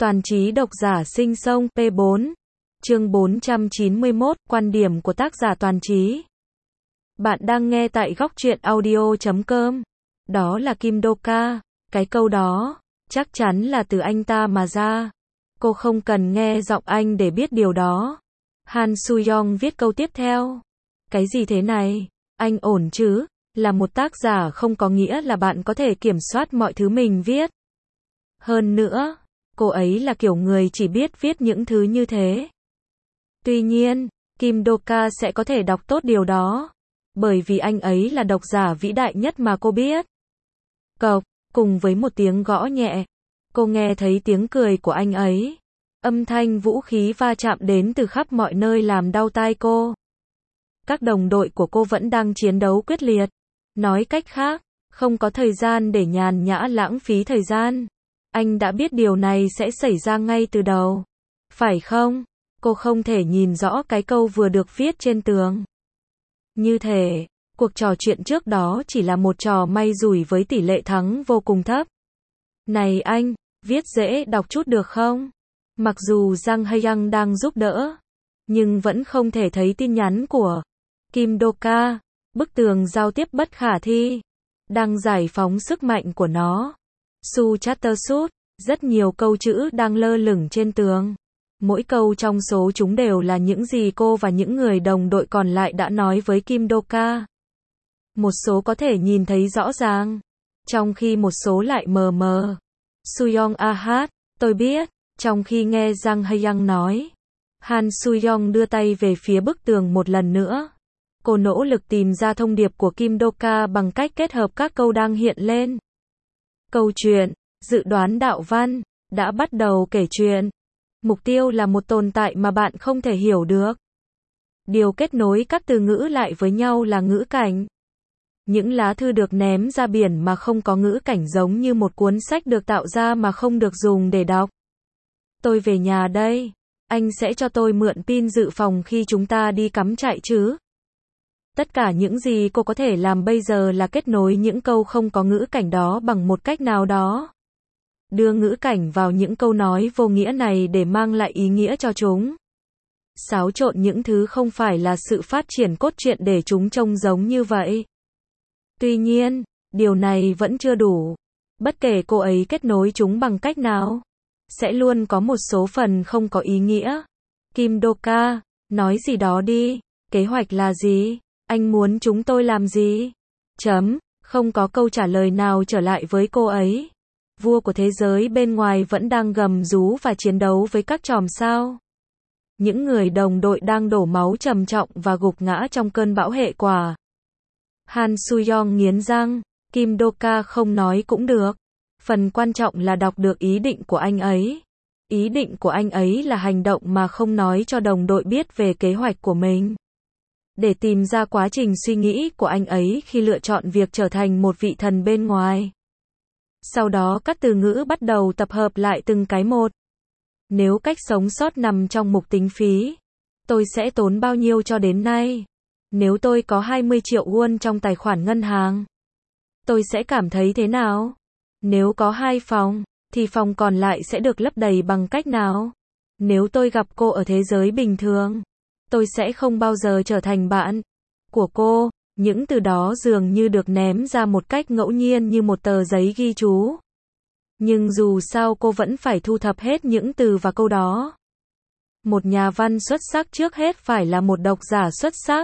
Toàn trí độc giả sinh sông P4. Chương 491, quan điểm của tác giả Toàn trí. Bạn đang nghe tại góc truyện audio.com. Đó là Kim Do-ka. Cái câu đó, chắc chắn là từ anh ta mà ra. Cô không cần nghe giọng anh để biết điều đó. Han Soo-young viết câu tiếp theo. Cái gì thế này? Anh ổn chứ? Là một tác giả không có nghĩa là bạn có thể kiểm soát mọi thứ mình viết. Hơn nữa, cô ấy là kiểu người chỉ biết viết những thứ như thế. Tuy nhiên, Kim Do-ka sẽ có thể đọc tốt điều đó. Bởi vì anh ấy là độc giả vĩ đại nhất mà cô biết. Cộc, cùng với một tiếng gõ nhẹ, cô nghe thấy tiếng cười của anh ấy. Âm thanh vũ khí va chạm đến từ khắp mọi nơi làm đau tai cô. Các đồng đội của cô vẫn đang chiến đấu quyết liệt. Nói cách khác, không có thời gian để nhàn nhã lãng phí thời gian. Anh đã biết điều này sẽ xảy ra ngay từ đầu. Phải không? Cô không thể nhìn rõ cái câu vừa được viết trên tường. Như thể, cuộc trò chuyện trước đó chỉ là một trò may rủi với tỷ lệ thắng vô cùng thấp. Này anh, viết dễ đọc chút được không? Mặc dù Jang Hae-young đang giúp đỡ, nhưng vẫn không thể thấy tin nhắn của Kim Do-ka. Bức tường giao tiếp bất khả thi đang giải phóng sức mạnh của nó. Su Chattersut, rất nhiều câu chữ đang lơ lửng trên tường. Mỗi câu trong số chúng đều là những gì cô và những người đồng đội còn lại đã nói với Kim Do-ka. Một số có thể nhìn thấy rõ ràng, trong khi một số lại mờ mờ. Soo-young hát, tôi biết, trong khi nghe Jang Hae-young nói. Han Soo-young đưa tay về phía bức tường một lần nữa. Cô nỗ lực tìm ra thông điệp của Kim Do-ka bằng cách kết hợp các câu đang hiện lên. Câu chuyện, dự đoán đạo văn, đã bắt đầu kể chuyện. Mục tiêu là một tồn tại mà bạn không thể hiểu được. Điều kết nối các từ ngữ lại với nhau là ngữ cảnh. Những lá thư được ném ra biển mà không có ngữ cảnh giống như một cuốn sách được tạo ra mà không được dùng để đọc. Tôi về nhà đây. Anh sẽ cho tôi mượn pin dự phòng khi chúng ta đi cắm trại chứ? Tất cả những gì cô có thể làm bây giờ là kết nối những câu không có ngữ cảnh đó bằng một cách nào đó. Đưa ngữ cảnh vào những câu nói vô nghĩa này để mang lại ý nghĩa cho chúng. Xáo trộn những thứ không phải là sự phát triển cốt truyện để chúng trông giống như vậy. Tuy nhiên, điều này vẫn chưa đủ. Bất kể cô ấy kết nối chúng bằng cách nào, sẽ luôn có một số phần không có ý nghĩa. Kim Do-ka, nói gì đó đi, kế hoạch là gì? Anh muốn chúng tôi làm gì? Không có câu trả lời nào trở lại với cô ấy. Vua của thế giới bên ngoài vẫn đang gầm rú và chiến đấu với các chòm sao. Những người đồng đội đang đổ máu trầm trọng và gục ngã trong cơn bão hệ quả. Han Soo-young nghiến răng, Kim Do-ka không nói cũng được. Phần quan trọng là đọc được ý định của anh ấy. Ý định của anh ấy là hành động mà không nói cho đồng đội biết về kế hoạch của mình. Để tìm ra quá trình suy nghĩ của anh ấy khi lựa chọn việc trở thành một vị thần bên ngoài. Sau đó các từ ngữ bắt đầu tập hợp lại từng cái một. Nếu cách sống sót nằm trong mục tính phí, tôi sẽ tốn bao nhiêu cho đến nay? Nếu tôi có 20 triệu won trong tài khoản ngân hàng, tôi sẽ cảm thấy thế nào? Nếu có 2 phòng, thì phòng còn lại sẽ được lấp đầy bằng cách nào? Nếu tôi gặp cô ở thế giới bình thường, tôi sẽ không bao giờ trở thành bạn của cô. Những từ đó dường như được ném ra một cách ngẫu nhiên như một tờ giấy ghi chú. Nhưng dù sao cô vẫn phải thu thập hết những từ và câu đó. Một nhà văn xuất sắc trước hết phải là một độc giả xuất sắc.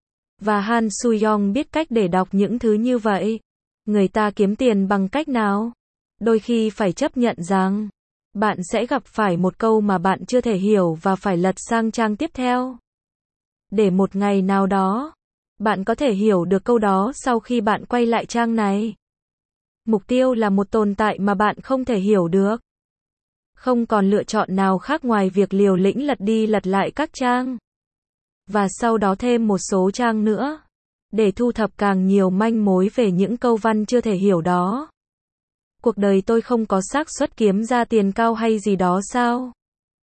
Và Han Soo-young biết cách để đọc những thứ như vậy. Người ta kiếm tiền bằng cách nào? Đôi khi phải chấp nhận rằng bạn sẽ gặp phải một câu mà bạn chưa thể hiểu và phải lật sang trang tiếp theo. Để một ngày nào đó, bạn có thể hiểu được câu đó sau khi bạn quay lại trang này. Mục tiêu là một tồn tại mà bạn không thể hiểu được. Không còn lựa chọn nào khác ngoài việc liều lĩnh lật đi lật lại các trang. Và sau đó thêm một số trang nữa. Để thu thập càng nhiều manh mối về những câu văn chưa thể hiểu đó. Cuộc đời tôi không có xác suất kiếm ra tiền cao hay gì đó sao?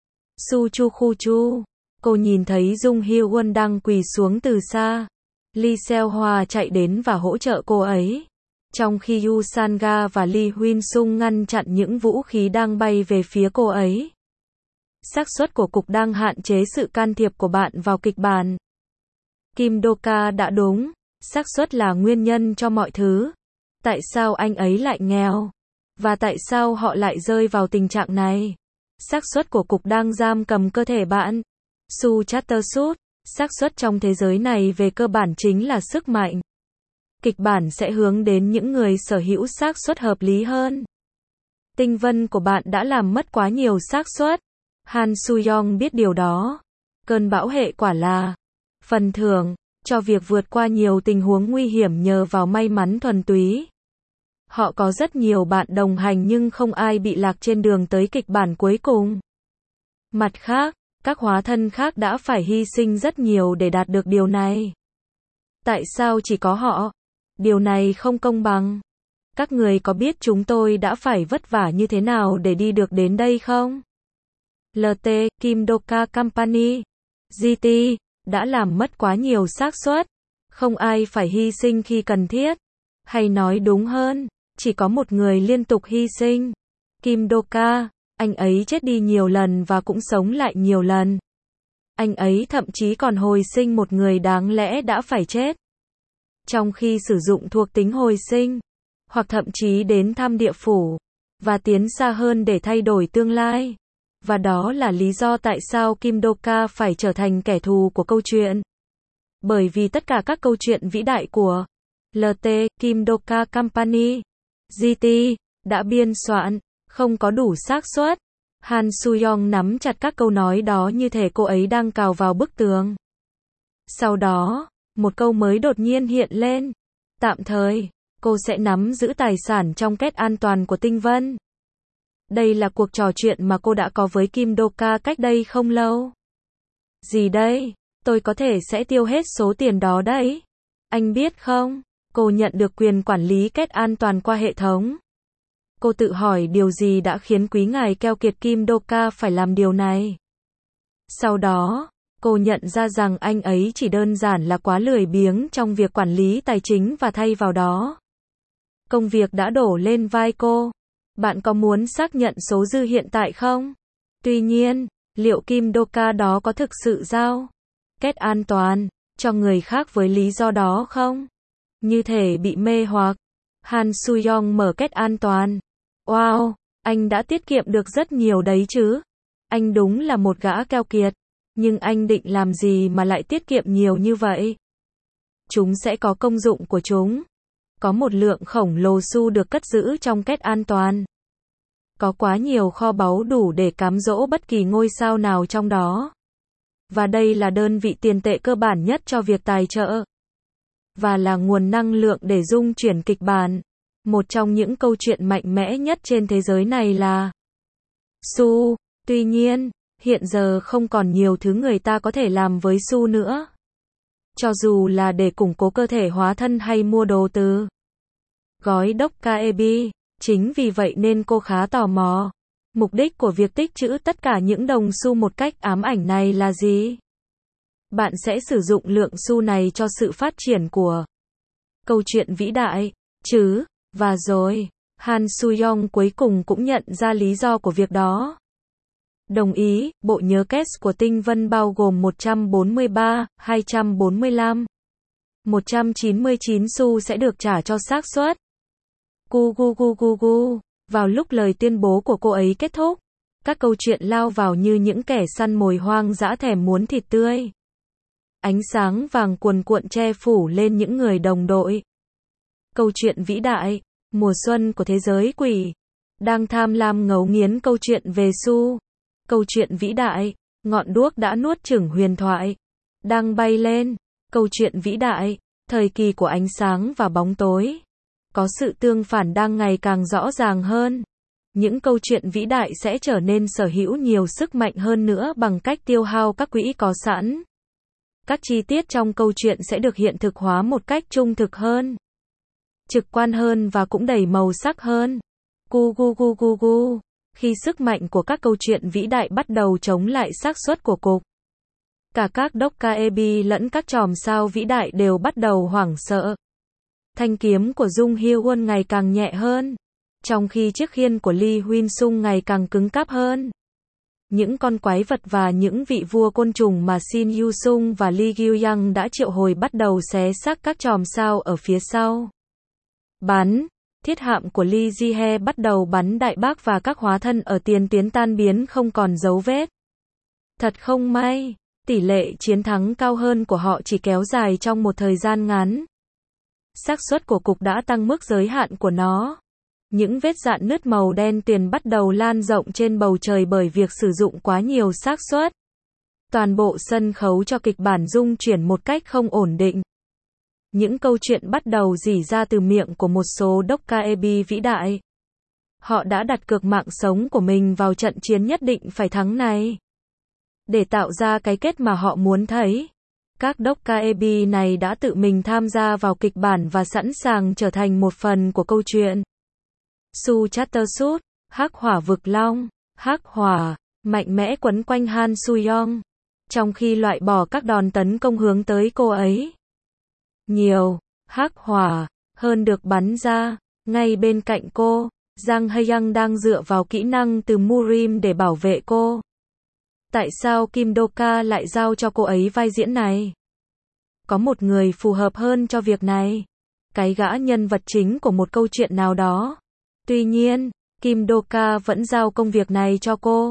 Su Chu Khu Chu. Cô nhìn thấy Jung Hye-won đang quỳ xuống từ xa. Lee Seo-hwa chạy đến và hỗ trợ cô ấy. trong khi Yu Sanga và Lee Huynh Sung ngăn chặn những vũ khí đang bay về phía cô ấy. Xác suất của cục đang hạn chế sự can thiệp của bạn vào kịch bản. Kim Do-ka đã đúng, xác suất là nguyên nhân cho mọi thứ. Tại sao anh ấy lại nghèo? Và tại sao họ lại rơi vào tình trạng này? Xác suất của cục đang giam cầm cơ thể bạn. Su Chattersooth, xác suất trong thế giới này về cơ bản chính là sức mạnh. Kịch bản sẽ hướng đến những người sở hữu xác suất hợp lý hơn. Tinh vân của bạn đã làm mất quá nhiều xác suất. Han Soo-young biết điều đó. Cơn bão hệ quả là phần thưởng cho việc vượt qua nhiều tình huống nguy hiểm nhờ vào may mắn thuần túy. Họ có rất nhiều bạn đồng hành nhưng không ai bị lạc trên đường tới kịch bản cuối cùng. Mặt khác, các hóa thân khác đã phải hy sinh rất nhiều để đạt được điều này. Tại sao chỉ có họ? Điều này không công bằng. Các người có biết chúng tôi đã phải vất vả như thế nào để đi được đến đây không? LT, Kim Do-ka Company, GT, đã làm mất quá nhiều xác suất. Không ai phải hy sinh khi cần thiết. Hay nói đúng hơn, chỉ có một người liên tục hy sinh. Kim Do-ka, anh ấy chết đi nhiều lần và cũng sống lại nhiều lần. Anh ấy thậm chí còn hồi sinh một người đáng lẽ đã phải chết. Trong khi sử dụng thuộc tính hồi sinh, hoặc thậm chí đến thăm địa phủ, và tiến xa hơn để thay đổi tương lai. Và đó là lý do tại sao Kim Do-ka phải trở thành kẻ thù của câu chuyện. Bởi vì tất cả các câu chuyện vĩ đại của LT, Kim Do-ka Company, GT, đã biên soạn, không có đủ xác suất. Han Soo-young nắm chặt các câu nói đó như thể cô ấy đang cào vào bức tường. Sau đó, một câu mới đột nhiên hiện lên. Tạm thời, cô sẽ nắm giữ tài sản trong kết an toàn của tinh vân. Đây là cuộc trò chuyện mà cô đã có với Kim Do-ka cách đây không lâu. Gì đây? Tôi có thể sẽ tiêu hết số tiền đó đấy. Anh biết không? Cô nhận được quyền quản lý kết an toàn qua hệ thống. Cô tự hỏi điều gì đã khiến quý ngài keo kiệt Kim Do-ka phải làm điều này. Sau đó, cô nhận ra rằng anh ấy chỉ đơn giản là quá lười biếng trong việc quản lý tài chính và thay vào đó, công việc đã đổ lên vai cô. Bạn có muốn xác nhận số dư hiện tại không? Tuy nhiên, liệu Kim Do-ka đó có thực sự giao kết an toàn cho người khác với lý do đó không? Như thể bị mê hoặc. Han Soo-young mở kết an toàn. Wow, anh đã tiết kiệm được rất nhiều đấy chứ. Anh đúng là một gã keo kiệt. Nhưng anh định làm gì mà lại tiết kiệm nhiều như vậy? Chúng sẽ có công dụng của chúng. Có một lượng khổng lồ xu được cất giữ trong kết an toàn. Có quá nhiều kho báu đủ để cám dỗ bất kỳ ngôi sao nào trong đó. Và đây là đơn vị tiền tệ cơ bản nhất cho việc tài trợ. Và là nguồn năng lượng để dung chuyển kịch bản. Một trong những câu chuyện mạnh mẽ nhất trên thế giới này là Su. Tuy nhiên, hiện giờ không còn nhiều thứ người ta có thể làm với Su nữa. Cho dù là để củng cố cơ thể hóa thân hay mua đồ từ gói Dokkaebi. Chính vì vậy nên cô khá tò mò. Mục đích của việc tích trữ tất cả những đồng xu một cách ám ảnh này là gì? Bạn sẽ sử dụng lượng xu này cho sự phát triển của câu chuyện vĩ đại, chứ? Và rồi, Han Soo-young cuối cùng cũng nhận ra lý do của việc đó. Đồng ý, bộ nhớ cache của tinh vân bao gồm 143, 245, 199 xu sẽ được trả cho xác suất. Gu gu gu gu gu. Vào lúc lời tuyên bố của cô ấy kết thúc, các câu chuyện lao vào như những kẻ săn mồi hoang dã thèm muốn thịt tươi. Ánh sáng vàng cuồn cuộn che phủ lên những người đồng đội. Câu chuyện vĩ đại, mùa xuân của thế giới quỷ, đang tham lam ngấu nghiến câu chuyện về Su. Câu chuyện vĩ đại, ngọn đuốc đã nuốt chửng huyền thoại, đang bay lên. Câu chuyện vĩ đại, thời kỳ của ánh sáng và bóng tối. Có sự tương phản đang ngày càng rõ ràng hơn. Những câu chuyện vĩ đại sẽ trở nên sở hữu nhiều sức mạnh hơn nữa bằng cách tiêu hao các quỹ có sẵn. Các chi tiết trong câu chuyện sẽ được hiện thực hóa một cách trung thực hơn, trực quan hơn và cũng đầy màu sắc hơn. Gu gu gu gu gu. Khi sức mạnh của các câu chuyện vĩ đại bắt đầu chống lại xác suất của cục, cả các Dokkaebi lẫn các chòm sao vĩ đại đều bắt đầu hoảng sợ. Thanh kiếm của Dung Hye-won ngày càng nhẹ hơn, trong khi chiếc khiên của Lee Huynh-sung ngày càng cứng cáp hơn. Những con quái vật và những vị vua côn trùng mà Shin Yu-sung và Lee Gyu-young đã triệu hồi bắt đầu xé xác các chòm sao ở phía sau. Bắn, thiết hạm của Lee Ji-hye bắt đầu bắn đại bác và các hóa thân ở tiền tuyến tan biến không còn dấu vết. Thật không may, tỷ lệ chiến thắng cao hơn của họ chỉ kéo dài trong một thời gian ngắn. Xác suất của cục đã tăng mức giới hạn của nó. Những vết rạn nứt màu đen tuyền bắt đầu lan rộng trên bầu trời bởi việc sử dụng quá nhiều xác suất. Toàn bộ sân khấu cho kịch bản rung chuyển một cách không ổn định. Những câu chuyện bắt đầu rỉ ra từ miệng của một số dokkaebi vĩ đại. Họ đã đặt cược mạng sống của mình vào trận chiến nhất định phải thắng này, để tạo ra cái kết mà họ muốn thấy. Các dokkaebi này đã tự mình tham gia vào kịch bản và sẵn sàng trở thành một phần của câu chuyện. Su Chattersut, hắc hỏa vực long, hắc hỏa, mạnh mẽ quấn quanh Han Soo-young, trong khi loại bỏ các đòn tấn công hướng tới cô ấy. Nhiều hắc hỏa hơn được bắn ra, ngay bên cạnh cô, Jang Hae-young đang dựa vào kỹ năng từ Murim để bảo vệ cô. Tại sao Kim Do-ka lại giao cho cô ấy vai diễn này? Có một người phù hợp hơn cho việc này. Cái gã nhân vật chính của một câu chuyện nào đó. Tuy nhiên, Kim Do-ka vẫn giao công việc này cho cô.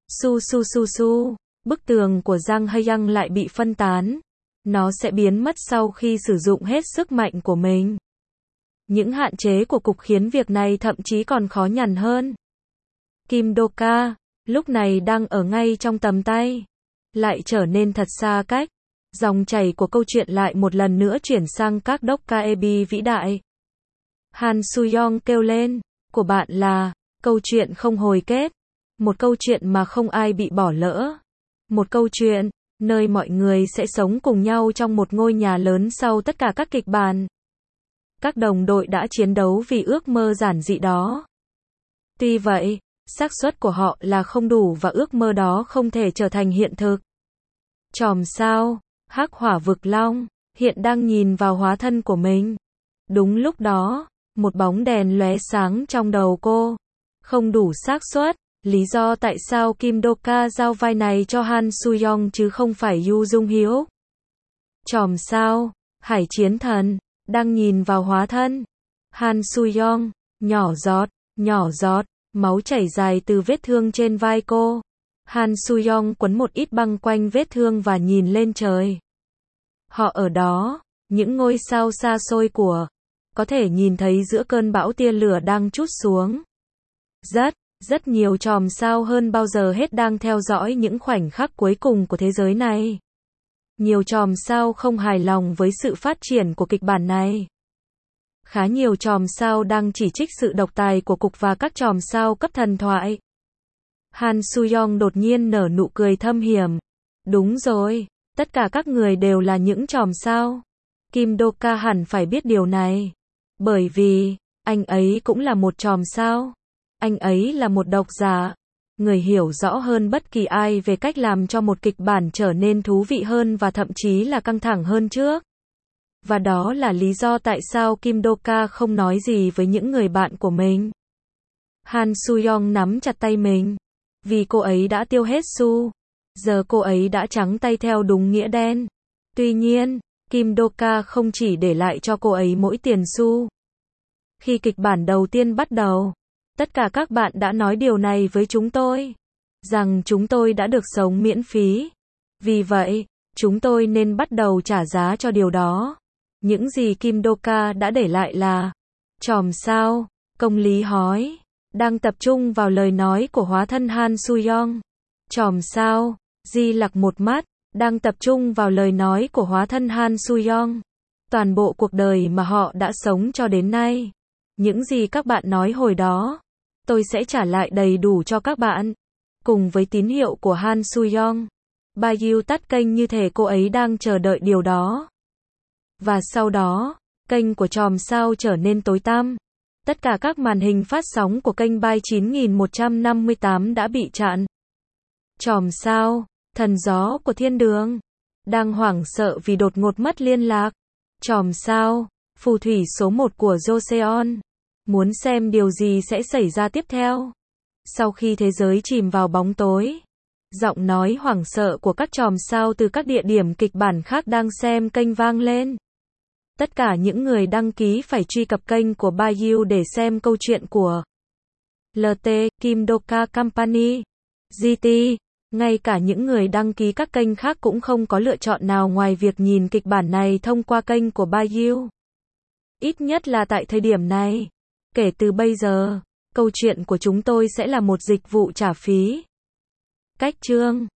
Bức tường của Jang Hae-young lại bị phân tán. Nó sẽ biến mất sau khi sử dụng hết sức mạnh của mình. Những hạn chế của cục khiến việc này thậm chí còn khó nhằn hơn. Kim Do-ka lúc này đang ở ngay trong tầm tay, lại trở nên thật xa cách. Dòng chảy của câu chuyện lại một lần nữa chuyển sang các dokkaebi vĩ đại. Han Soo-young kêu lên, của bạn là câu chuyện không hồi kết, một câu chuyện mà không ai bị bỏ lỡ, một câu chuyện nơi mọi người sẽ sống cùng nhau trong một ngôi nhà lớn sau tất cả các kịch bản. Các đồng đội đã chiến đấu vì ước mơ giản dị đó. Tuy vậy, xác suất của họ là không đủ và ước mơ đó không thể trở thành hiện thực. Chòm sao, hắc hỏa vực long, hiện đang nhìn vào hóa thân của mình. Đúng lúc đó, một bóng đèn lóe sáng trong đầu cô. Không đủ xác suất, lý do tại sao Kim Do-ka giao vai này cho Han Soo-young chứ không phải Yoo Jung-hyuk. Chòm sao, hải chiến thần, đang nhìn vào hóa thân. Han Soo-young, nhỏ giọt, máu chảy dài từ vết thương trên vai cô. Han Soo-young quấn một ít băng quanh vết thương và nhìn lên trời. Họ ở đó, những ngôi sao xa xôi có thể nhìn thấy giữa cơn bão tia lửa đang trút xuống. Rất nhiều chòm sao hơn bao giờ hết đang theo dõi những khoảnh khắc cuối cùng của thế giới này. Nhiều chòm sao không hài lòng với sự phát triển của kịch bản này. Khá nhiều chòm sao đang chỉ trích sự độc tài của cục và các chòm sao cấp thần thoại. Han Soo-young đột nhiên nở nụ cười thâm hiểm. Đúng rồi, tất cả các người đều là những chòm sao. Kim Do-ka hẳn phải biết điều này. Bởi vì, anh ấy cũng là một chòm sao. Anh ấy là một độc giả. Người hiểu rõ hơn bất kỳ ai về cách làm cho một kịch bản trở nên thú vị hơn và thậm chí là căng thẳng hơn trước. Và đó là lý do tại sao Kim Do-ka không nói gì với những người bạn của mình. Han Soo-young nắm chặt tay mình. Vì cô ấy đã tiêu hết xu. Giờ cô ấy đã trắng tay theo đúng nghĩa đen. Tuy nhiên, Kim Do-ka không chỉ để lại cho cô ấy mỗi tiền xu. Khi kịch bản đầu tiên bắt đầu, tất cả các bạn đã nói điều này với chúng tôi. Rằng chúng tôi đã được sống miễn phí. Vì vậy, chúng tôi nên bắt đầu trả giá cho điều đó. Những gì Kim Do-ka đã để lại là chòm sao, công lý hói, đang tập trung vào lời nói của hóa thân Han Soo-young. Chòm sao, Di Lặc một mắt, đang tập trung vào lời nói của hóa thân Han Soo-young. Toàn bộ cuộc đời mà họ đã sống cho đến nay. Những gì các bạn nói hồi đó, tôi sẽ trả lại đầy đủ cho các bạn. Cùng với tín hiệu của Han Soo-young, Bayu tắt kênh như thể cô ấy đang chờ đợi điều đó. Và sau đó, kênh của chòm sao trở nên tối tăm. Tất cả các màn hình phát sóng của kênh Bai 9158 đã bị chặn. Chòm sao, thần gió của thiên đường, đang hoảng sợ vì đột ngột mất liên lạc. Chòm sao, phù thủy số 1 của Joseon. Muốn xem điều gì sẽ xảy ra tiếp theo. Sau khi thế giới chìm vào bóng tối, giọng nói hoảng sợ của các chòm sao từ các địa điểm kịch bản khác đang xem kênh vang lên. Tất cả những người đăng ký phải truy cập kênh của Baidu để xem câu chuyện của LT, Kim Doka Company, GT. Ngay cả những người đăng ký các kênh khác cũng không có lựa chọn nào ngoài việc nhìn kịch bản này thông qua kênh của Baidu. Ít nhất là tại thời điểm này. Kể từ bây giờ, câu chuyện của chúng tôi sẽ là một dịch vụ trả phí. Cách chương